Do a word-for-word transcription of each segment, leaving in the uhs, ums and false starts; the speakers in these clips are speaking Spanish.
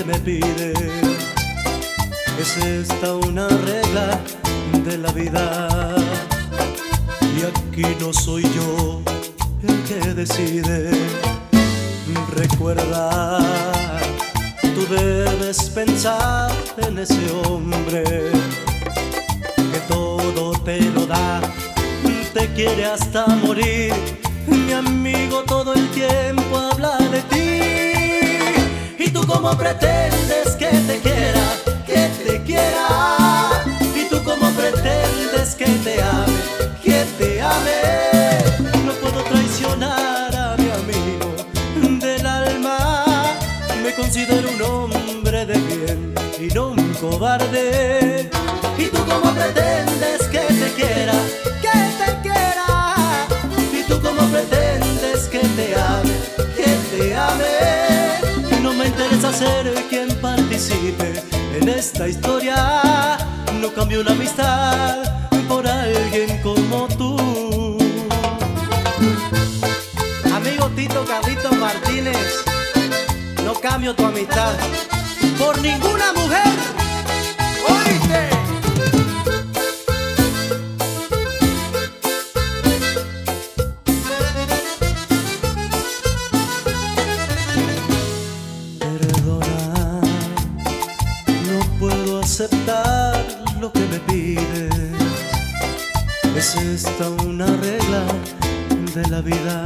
me pide. Es esta una regla de la vida, y aquí no soy yo el que decide. Recuerda, tú debes pensar en ese hombre que todo te lo da, te quiere hasta morir. Mi amigo todo el tiempo habla de ti, y tú cómo pretendes que te quiera, que te quiera, y tú cómo pretendes que te ame, que te ame. No puedo traicionar a mi amigo del alma, me considero un hombre de bien y no un cobarde. Y tú cómo pretendes que te quiera, que te quiera, y tú cómo pretendes que te ame, que te ame. No me interesa ser quien participe en esta historia, no cambio una amistad por alguien como tú. Amigo Tito Carlito Martínez, no cambio tu amistad por ninguna mujer. ¿Oíste? Perdona, no puedo aceptar lo que me pides. Es esta una regla de la vida,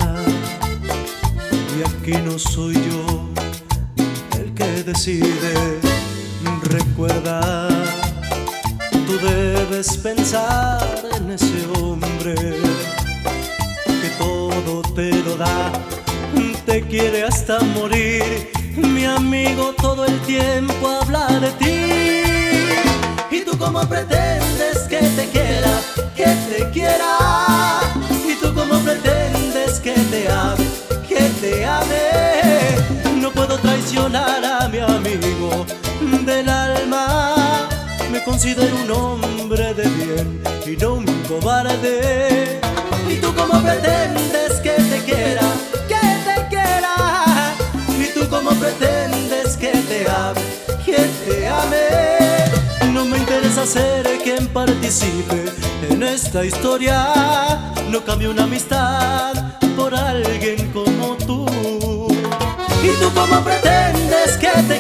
y aquí no soy yo el que decide. Recuerda, tú debes pensar en ese hombre que todo te lo da, te quiere hasta morir. Mi amigo todo el tiempo habla de ti, y tú cómo pretendes que te quiera, que te quiera, y tú cómo pretendes que te ame, que te ame. No puedo traicionar a mi amigo del alma, me considero un hombre de bien y no un cobarde. Y tú cómo pretendes que te quiera, que te quiera, y tú cómo pretendes que te ame, que te ame. No me interesa ser quien participe en esta historia, no cambio una amistad por alguien como tú. Y tú cómo pretendes que te